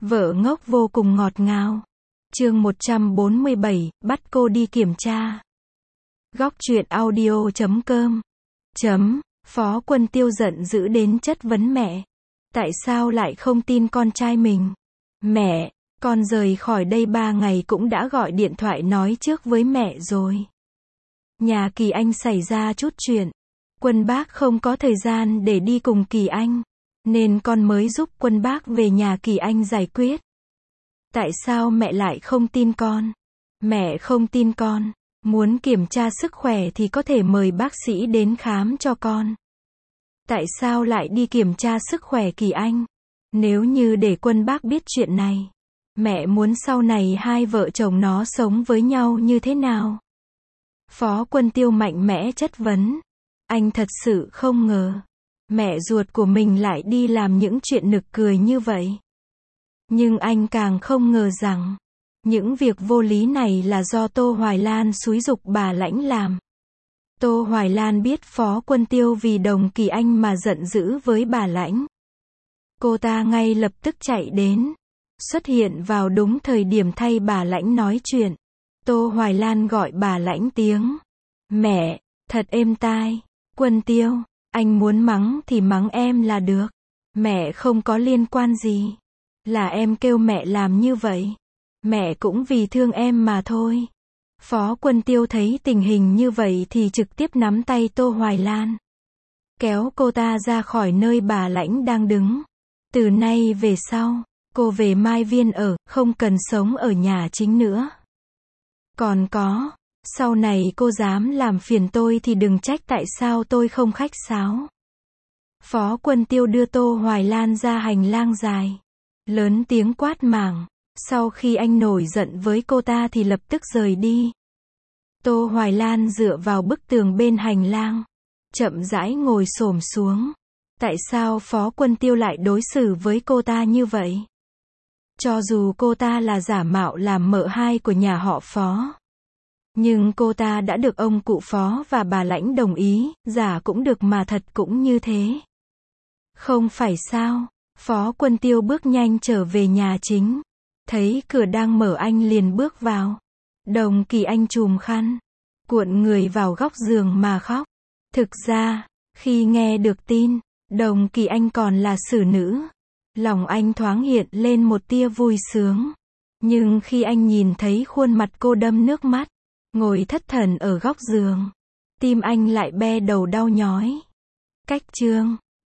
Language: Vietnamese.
Vợ ngốc vô cùng ngọt ngào. Chương 147, bắt cô đi kiểm tra. Góc truyện audio.com. Phó Quân Tiêu giận dữ đến chất vấn mẹ. Tại sao lại không tin con trai mình? Mẹ, con rời khỏi đây 3 ngày cũng đã gọi điện thoại nói trước với mẹ rồi. Nhà Kỳ Anh xảy ra chút chuyện. Quân Bác không có thời gian để đi cùng Kỳ Anh, nên con mới giúp Quân Bác về nhà Kỳ Anh giải quyết. Tại sao mẹ lại không tin con? Mẹ không tin con. Muốn kiểm tra sức khỏe thì có thể mời bác sĩ đến khám cho con. Tại sao lại đi kiểm tra sức khỏe Kỳ Anh? Nếu như để Quân Bác biết chuyện này, mẹ muốn sau này hai vợ chồng nó sống với nhau như thế nào? Phó Quân Tiêu mạnh mẽ chất vấn. Anh thật sự không ngờ, mẹ ruột của mình lại đi làm những chuyện nực cười như vậy. Nhưng anh càng không ngờ rằng, những việc vô lý này là do Tô Hoài Lan xúi giục bà Lãnh làm. Tô Hoài Lan biết Phó Quân Tiêu vì đồng Kỳ Anh mà giận dữ với bà Lãnh. Cô ta ngay lập tức chạy đến, xuất hiện vào đúng thời điểm thay bà Lãnh nói chuyện. Tô Hoài Lan gọi bà Lãnh tiếng mẹ, thật êm tai. Quân Tiêu, anh muốn mắng thì mắng em là được. Mẹ không có liên quan gì. Là em kêu mẹ làm như vậy. Mẹ cũng vì thương em mà thôi. Phó Quân Tiêu thấy tình hình như vậy thì trực tiếp nắm tay Tô Hoài Lan, kéo cô ta ra khỏi nơi bà Lãnh đang đứng. Từ nay về sau, cô về Mai Viên ở, không cần sống ở nhà chính nữa. Còn có, sau này cô dám làm phiền tôi thì đừng trách tại sao tôi không khách sáo. Phó Quân Tiêu đưa Tô Hoài Lan ra hành lang dài, lớn tiếng quát màng. Sau khi anh nổi giận với cô ta thì lập tức rời đi. Tô Hoài Lan dựa vào bức tường bên hành lang, chậm rãi ngồi xổm xuống. Tại sao Phó Quân Tiêu lại đối xử với cô ta như vậy? Cho dù cô ta là giả mạo làm mợ hai của nhà họ Phó, nhưng cô ta đã được ông cụ Phó và bà Lãnh đồng ý, giả cũng được mà thật cũng như thế. Không phải sao? Phó Quân Tiêu bước nhanh trở về nhà chính. Thấy cửa đang mở anh liền bước vào. Đồng Kỳ Anh chùm khăn, cuộn người vào góc giường mà khóc. Thực ra, khi nghe được tin, Đồng Kỳ Anh còn là xử nữ, lòng anh thoáng hiện lên một tia vui sướng. Nhưng khi anh nhìn thấy khuôn mặt cô đẫm nước mắt, ngồi thất thần ở góc giường, tim anh lại be đầu đau nhói. Cách chương